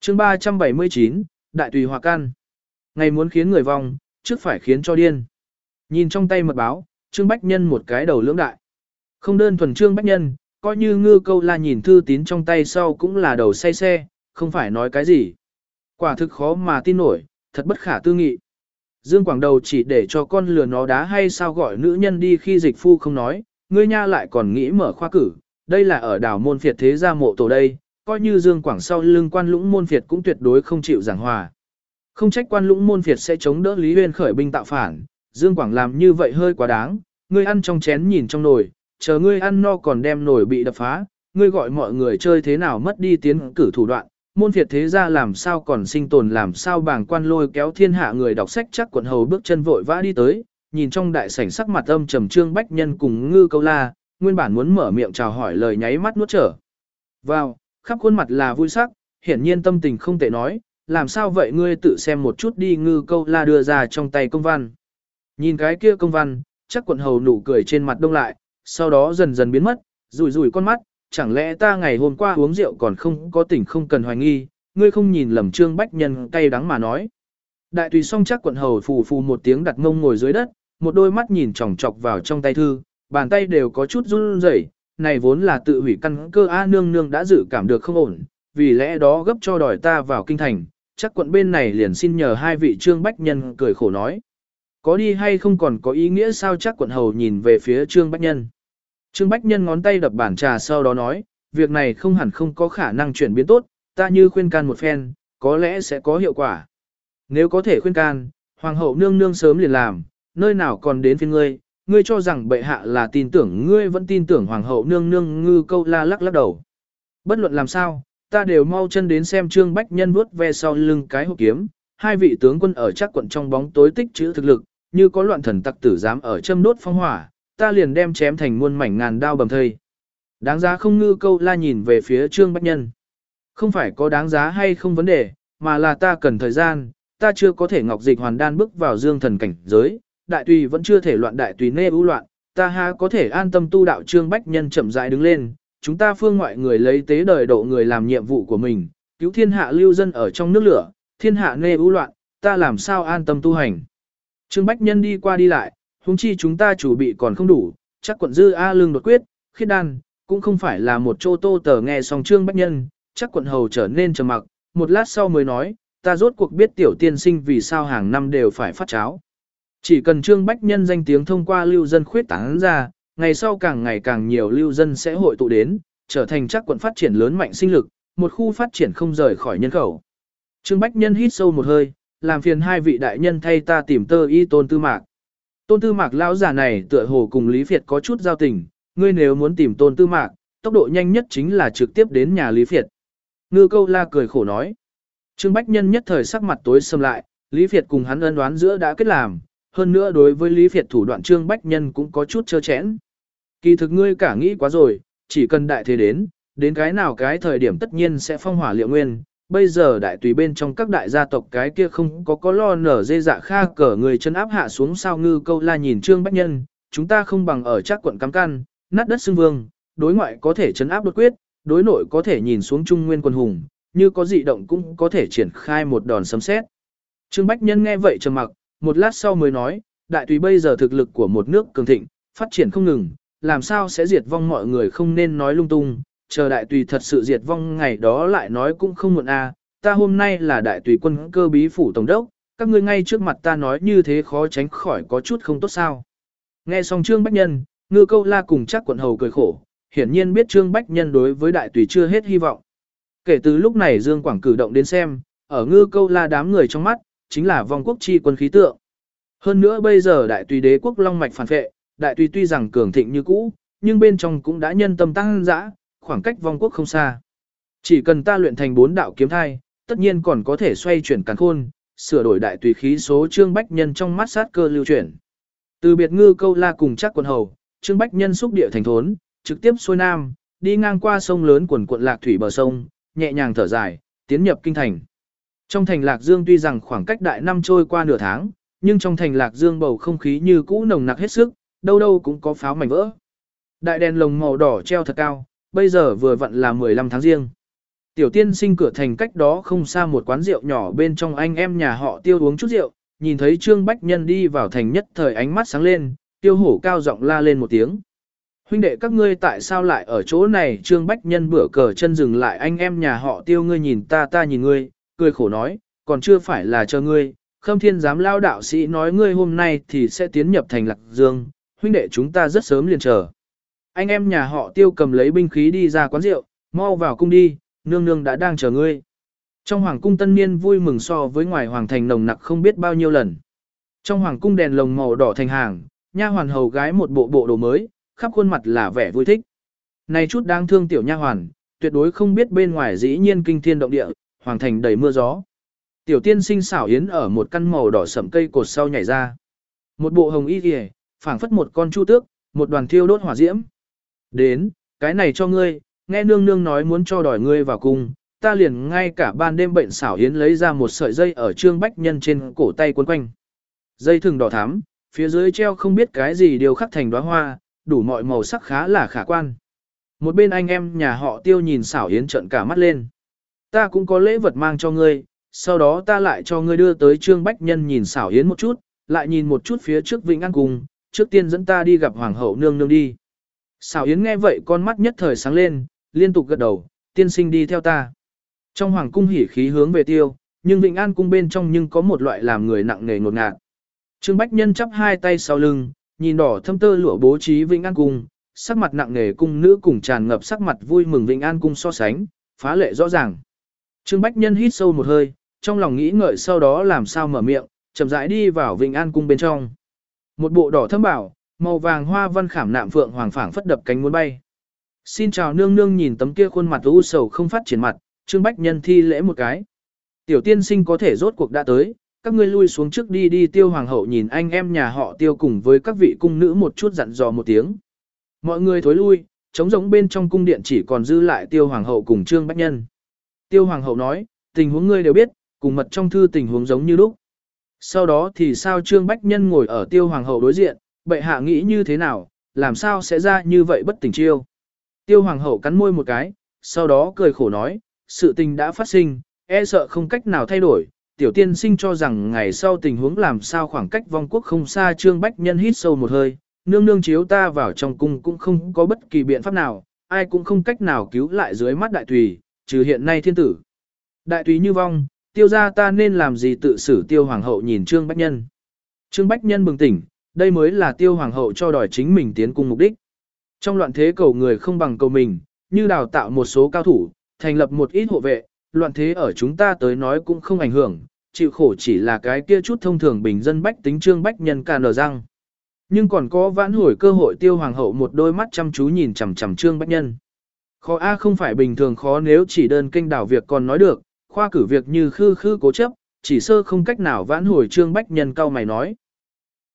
chương 379, Đại tùy hòa can. Ngày muốn khiến người vong, trước phải khiến cho điên. Nhìn trong tay mật báo, Trương Bách Nhân một cái đầu lưỡng đại. Không đơn thuần Trương Bách Nhân, coi như Ngư Câu La nhìn thư tín trong tay sau cũng là đầu say xe, không phải nói cái gì. Quả thực khó mà tin nổi, thật bất khả tư nghị. Dương Quảng Đầu chỉ để cho con lừa nó đá hay sao gọi nữ nhân đi khi dịch phu không nói, ngươi nha lại còn nghĩ mở khoa cử, đây là ở đảo môn phiệt thế gia mộ tổ đây, coi như Dương Quảng sau lưng quan lũng môn phiệt cũng tuyệt đối không chịu giảng hòa. Không trách quan lũng môn phiệt sẽ chống đỡ Lý Huyên khởi binh tạo phản, Dương Quảng làm như vậy hơi quá đáng, ngươi ăn trong chén nhìn trong nồi, chờ ngươi ăn no còn đem nồi bị đập phá, ngươi gọi mọi người chơi thế nào mất đi tiến cử thủ đoạn, môn phiệt thế gia làm sao còn sinh tồn, làm sao bảng quan lôi kéo thiên hạ người đọc sách chắc quận hầu bước chân vội vã đi tới, nhìn trong đại sảnh sắc mặt âm trầm Trương Bách Nhân cùng Ngư Câu La, nguyên bản muốn mở miệng chào hỏi lời nháy mắt nuốt trở vào, khắp khuôn mặt là vui sắc, hiển nhiên tâm tình không tệ nói, làm sao vậy ngươi tự xem một chút đi. Ngư Câu La đưa ra trong tay công văn. Nhìn cái kia công văn, chắc quận hầu nụ cười trên mặt đông lại, sau đó dần dần biến mất, rủi rủi con mắt, chẳng lẽ ta ngày hôm qua uống rượu còn không có tỉnh không cần hoài nghi, ngươi không nhìn lầm. Trương Bách Nhân cay đắng mà nói. Đại tùy xong chắc quận hầu phù phù một tiếng đặt mông ngồi dưới đất, một đôi mắt nhìn chòng chọc vào trong tay thư, bàn tay đều có chút run rẩy, này vốn là tự hủy căn cơ a. Nương nương đã dự cảm được không ổn, vì lẽ đó gấp cho đòi ta vào kinh thành, chắc quận bên này liền xin nhờ hai vị. Trương Bách Nhân cười khổ nói. Có đi hay không còn có ý nghĩa sao? Chắc quận hầu nhìn về phía Trương Bách Nhân. Trương Bách Nhân ngón tay đập bàn trà sau đó nói, việc này không hẳn không có khả năng chuyển biến tốt, ta như khuyên can một phen, có lẽ sẽ có hiệu quả. Nếu có thể khuyên can, hoàng hậu nương nương sớm liền làm, nơi nào còn đến phiên ngươi, ngươi cho rằng bệ hạ là tin tưởng ngươi vẫn tin tưởng hoàng hậu nương nương. Ngư Câu La lắc lắc đầu. Bất luận làm sao, ta đều mau chân đến xem. Trương Bách Nhân vuốt ve sau lưng cái hộp kiếm, hai vị tướng quân ở chắc quận trong bóng tối tích trữ thực lực, như có loạn thần tặc tử dám ở châm đốt phong hỏa, ta liền đem chém thành muôn mảnh ngàn đao bầm thây. Đáng giá không? Ngư Câu La nhìn về phía Trương Bách Nhân. Không phải có đáng giá hay không vấn đề, mà là ta cần thời gian, ta chưa có thể ngọc dịch hoàn đan bước vào dương thần cảnh giới, đại tùy vẫn chưa thể loạn, đại tùy nê ưu loạn, ta ha có thể an tâm tu đạo. Trương Bách Nhân chậm rãi đứng lên, chúng ta phương ngoại người lấy tế đời độ người làm nhiệm vụ của mình, cứu thiên hạ lưu dân ở trong nước lửa, thiên hạ nê ưu loạn, ta làm sao an tâm tu hành. Trương Bách Nhân đi qua đi lại, huống chi chúng ta chủ bị còn không đủ, chắc quận dư a lương đột quyết, khiết đan, cũng không phải là một chỗ tô tờ. Nghe xong Trương Bách Nhân, chắc quận hầu trở nên trầm mặc, một lát sau mới nói, ta rốt cuộc biết tiểu tiên sinh vì sao hàng năm đều phải phát cháo. Chỉ cần Trương Bách Nhân danh tiếng thông qua lưu dân khuyết tán ra, ngày sau càng ngày càng nhiều lưu dân sẽ hội tụ đến, trở thành chắc quận phát triển lớn mạnh sinh lực, một khu phát triển không rời khỏi nhân khẩu. Trương Bách Nhân hít sâu một hơi, làm phiền hai vị đại nhân thay ta tìm tơ y Tôn Tư Mạc. Tôn Tư Mạc lão giả này tựa hồ cùng Lý Việt có chút giao tình, ngươi nếu muốn tìm Tôn Tư Mạc, tốc độ nhanh nhất chính là trực tiếp đến nhà Lý Việt. Ngư Câu La cười khổ nói. Trương Bách Nhân nhất thời sắc mặt tối sầm lại, Lý Việt cùng hắn ân oán giữa đã kết làm, hơn nữa đối với Lý Việt thủ đoạn Trương Bách Nhân cũng có chút trơ chẽn. Kỳ thực ngươi cả nghĩ quá rồi, chỉ cần đại thế đến cái nào cái thời điểm tất nhiên sẽ phong hỏa liệu nguyên. Bây giờ đại tùy bên trong các đại gia tộc cái kia không có lo nở dê dạ kha cờ người chân áp hạ xuống sao? Ngư Câu La nhìn Trương Bách Nhân, chúng ta không bằng ở chắc quận cắm căn, nát đất xưng vương, đối ngoại có thể chấn áp đột quyết, đối nội có thể nhìn xuống trung nguyên quân hùng, như có dị động cũng có thể triển khai một đòn sấm sét. Trương Bách Nhân nghe vậy trầm mặc, một lát sau mới nói, đại tùy bây giờ thực lực của một nước cường thịnh, phát triển không ngừng, làm sao sẽ diệt vong? Mọi người không nên nói lung tung, chờ đại tùy thật sự diệt vong ngày đó lại nói cũng không muộn a. Ta hôm nay là đại tùy quân cơ bí phủ tổng đốc, các ngươi ngay trước mặt ta nói như thế khó tránh khỏi có chút không tốt sao? Nghe xong Trương Bách Nhân, Ngư Câu La cùng chắc quận hầu cười khổ, hiển nhiên biết Trương Bách Nhân đối với đại tùy chưa hết hy vọng. Kể từ lúc này Dương Quảng cử động đến xem, ở Ngư Câu La đám người trong mắt, chính là vong quốc chi quân khí tượng. Hơn nữa bây giờ đại tùy đế quốc long mạch phản phệ, đại tùy tuy rằng cường thịnh như cũ, nhưng bên trong cũng đã nhân tâm tăng dã, khoảng cách vong quốc không xa. Chỉ cần ta luyện thành 4 đạo kiếm thai, tất nhiên còn có thể xoay chuyển càn khôn, sửa đổi đại tùy khí số. Trương Bách Nhân trong mắt sát cơ lưu chuyển. Từ biệt Ngư Câu La cùng chắc quận hầu, Trương Bách Nhân xúc địa thành thốn, trực tiếp xuôi nam, đi ngang qua sông lớn quần quận Lạc Thủy bờ sông, nhẹ nhàng thở dài, tiến nhập kinh thành. Trong thành Lạc Dương tuy rằng khoảng cách đại năm trôi qua nửa tháng, nhưng trong thành Lạc Dương bầu không khí như cũ nồng nặc hết sức, đâu đâu cũng có pháo mảnh vỡ. Đại đèn lồng màu đỏ treo thật cao, bây giờ vừa vặn là 15 tháng riêng. Tiểu tiên sinh cửa thành cách đó không xa một quán rượu nhỏ bên trong anh em nhà họ Tiêu uống chút rượu, nhìn thấy Trương Bách Nhân đi vào thành nhất thời ánh mắt sáng lên, Tiêu hổ cao giọng la lên một tiếng. Huynh đệ các ngươi tại sao lại ở chỗ này? Trương Bách Nhân bữa cờ chân dừng lại, anh em nhà họ Tiêu ngươi nhìn ta ta nhìn ngươi, cười khổ nói, còn chưa phải là chờ ngươi, Khâm Thiên giám lao đạo sĩ nói ngươi hôm nay thì sẽ tiến nhập thành Lạc Dương, huynh đệ chúng ta rất sớm liền chờ. Anh em nhà họ Tiêu cầm lấy binh khí đi ra quán rượu, mau vào cung đi, nương nương đã đang chờ ngươi. Trong hoàng cung tân niên vui mừng so với ngoài hoàng thành nồng nặc không biết bao nhiêu lần. Trong hoàng cung đèn lồng màu đỏ thành hàng, nha hoàn hầu gái một bộ bộ đồ mới, khắp khuôn mặt là vẻ vui thích. Này chút đáng thương tiểu nha hoàn, tuyệt đối không biết bên ngoài dĩ nhiên kinh thiên động địa, hoàng thành đầy mưa gió. Tiểu tiên sinh xảo yến ở một căn màu đỏ sẫm cây cột sau nhảy ra. Một bộ hồng y kìa, phảng phất một con chu tước, một đoàn thiêu đốt hỏa diễm. Đến, cái này cho ngươi, nghe nương nương nói muốn cho đòi ngươi vào cung, ta liền ngay cả ban đêm bệnh xảo yến lấy ra một sợi dây ở Trương Bách Nhân trên cổ tay quấn quanh. Dây thừng đỏ thắm, phía dưới treo không biết cái gì điều khắc thành đóa hoa, đủ mọi màu sắc khá là khả quan. Một bên anh em nhà họ Tiêu nhìn xảo yến trợn cả mắt lên. Ta cũng có lễ vật mang cho ngươi, sau đó ta lại cho ngươi đưa tới Trương Bách Nhân nhìn xảo yến một chút, lại nhìn một chút phía trước Vĩnh An Cung, trước tiên dẫn ta đi gặp hoàng hậu nương nương đi. Xảo yến nghe vậy con mắt nhất thời sáng lên, liên tục gật đầu, tiên sinh đi theo ta. Trong hoàng cung hỉ khí hướng về Tiêu, nhưng Vĩnh An Cung bên trong nhưng có một loại làm người nặng nề ngột ngạt. Trương Bách Nhân chắp hai tay sau lưng, nhìn đỏ thâm tơ lụa bố trí Vĩnh An Cung, sắc mặt nặng nề cung nữ cùng tràn ngập sắc mặt vui mừng Vĩnh An Cung so sánh, phá lệ rõ ràng. Trương Bách Nhân hít sâu một hơi, trong lòng nghĩ ngợi sau đó làm sao mở miệng, chậm rãi đi vào Vĩnh An Cung bên trong. Một bộ đỏ thâm bảo, màu vàng hoa văn khảm nạm phượng hoàng phảng phất đập cánh muốn bay. Xin chào nương nương, nhìn tấm kia khuôn mặt u sầu không phát triển mặt, Trương Bách Nhân thi lễ một cái. Tiểu tiên sinh có thể rốt cuộc đã tới, các ngươi lui xuống trước đi đi. Tiêu hoàng hậu nhìn anh em nhà họ Tiêu cùng với các vị cung nữ một chút dặn dò một tiếng. Mọi người thối lui, trống rỗng bên trong cung điện chỉ còn dư lại Tiêu hoàng hậu cùng Trương Bách Nhân. Tiêu hoàng hậu nói, tình huống ngươi đều biết, cùng mật trong thư tình huống giống như lúc. Sau đó thì sao? Trương Bách Nhân ngồi ở Tiêu hoàng hậu đối diện, bệ hạ nghĩ như thế nào, làm sao sẽ ra như vậy bất tình chiêu. Tiêu hoàng hậu cắn môi một cái, sau đó cười khổ nói, sự tình đã phát sinh, e sợ không cách nào thay đổi. Tiểu tiên sinh cho rằng ngày sau tình huống làm sao, khoảng cách vong quốc không xa. Trương Bách Nhân hít sâu một hơi, nương nương chiếu ta vào trong cung cũng không có bất kỳ biện pháp nào, ai cũng không cách nào cứu lại dưới mắt đại tùy, trừ hiện nay thiên tử. Đại tùy như vong, Tiêu gia ta nên làm gì tự xử? Tiêu hoàng hậu nhìn Trương Bách Nhân. Trương Bách Nhân bừng tỉnh, đây mới là Tiêu hoàng hậu cho đòi chính mình tiến cung mục đích. Trong loạn thế cầu người không bằng cầu mình, như đào tạo một số cao thủ, thành lập một ít hộ vệ, loạn thế ở chúng ta tới nói cũng không ảnh hưởng, chịu khổ chỉ là cái kia chút thông thường bình dân bách tính. Trương Bách Nhân cà nở răng. Nhưng còn có vãn hồi cơ hội. Tiêu hoàng hậu một đôi mắt chăm chú nhìn chằm chằm Trương Bách Nhân. Khó a, không phải bình thường khó, nếu chỉ đơn kênh đảo việc còn nói được, khoa cử việc như khư khư cố chấp, chỉ sơ không cách nào vãn hồi. Trương Bách Nhân cau mày nói.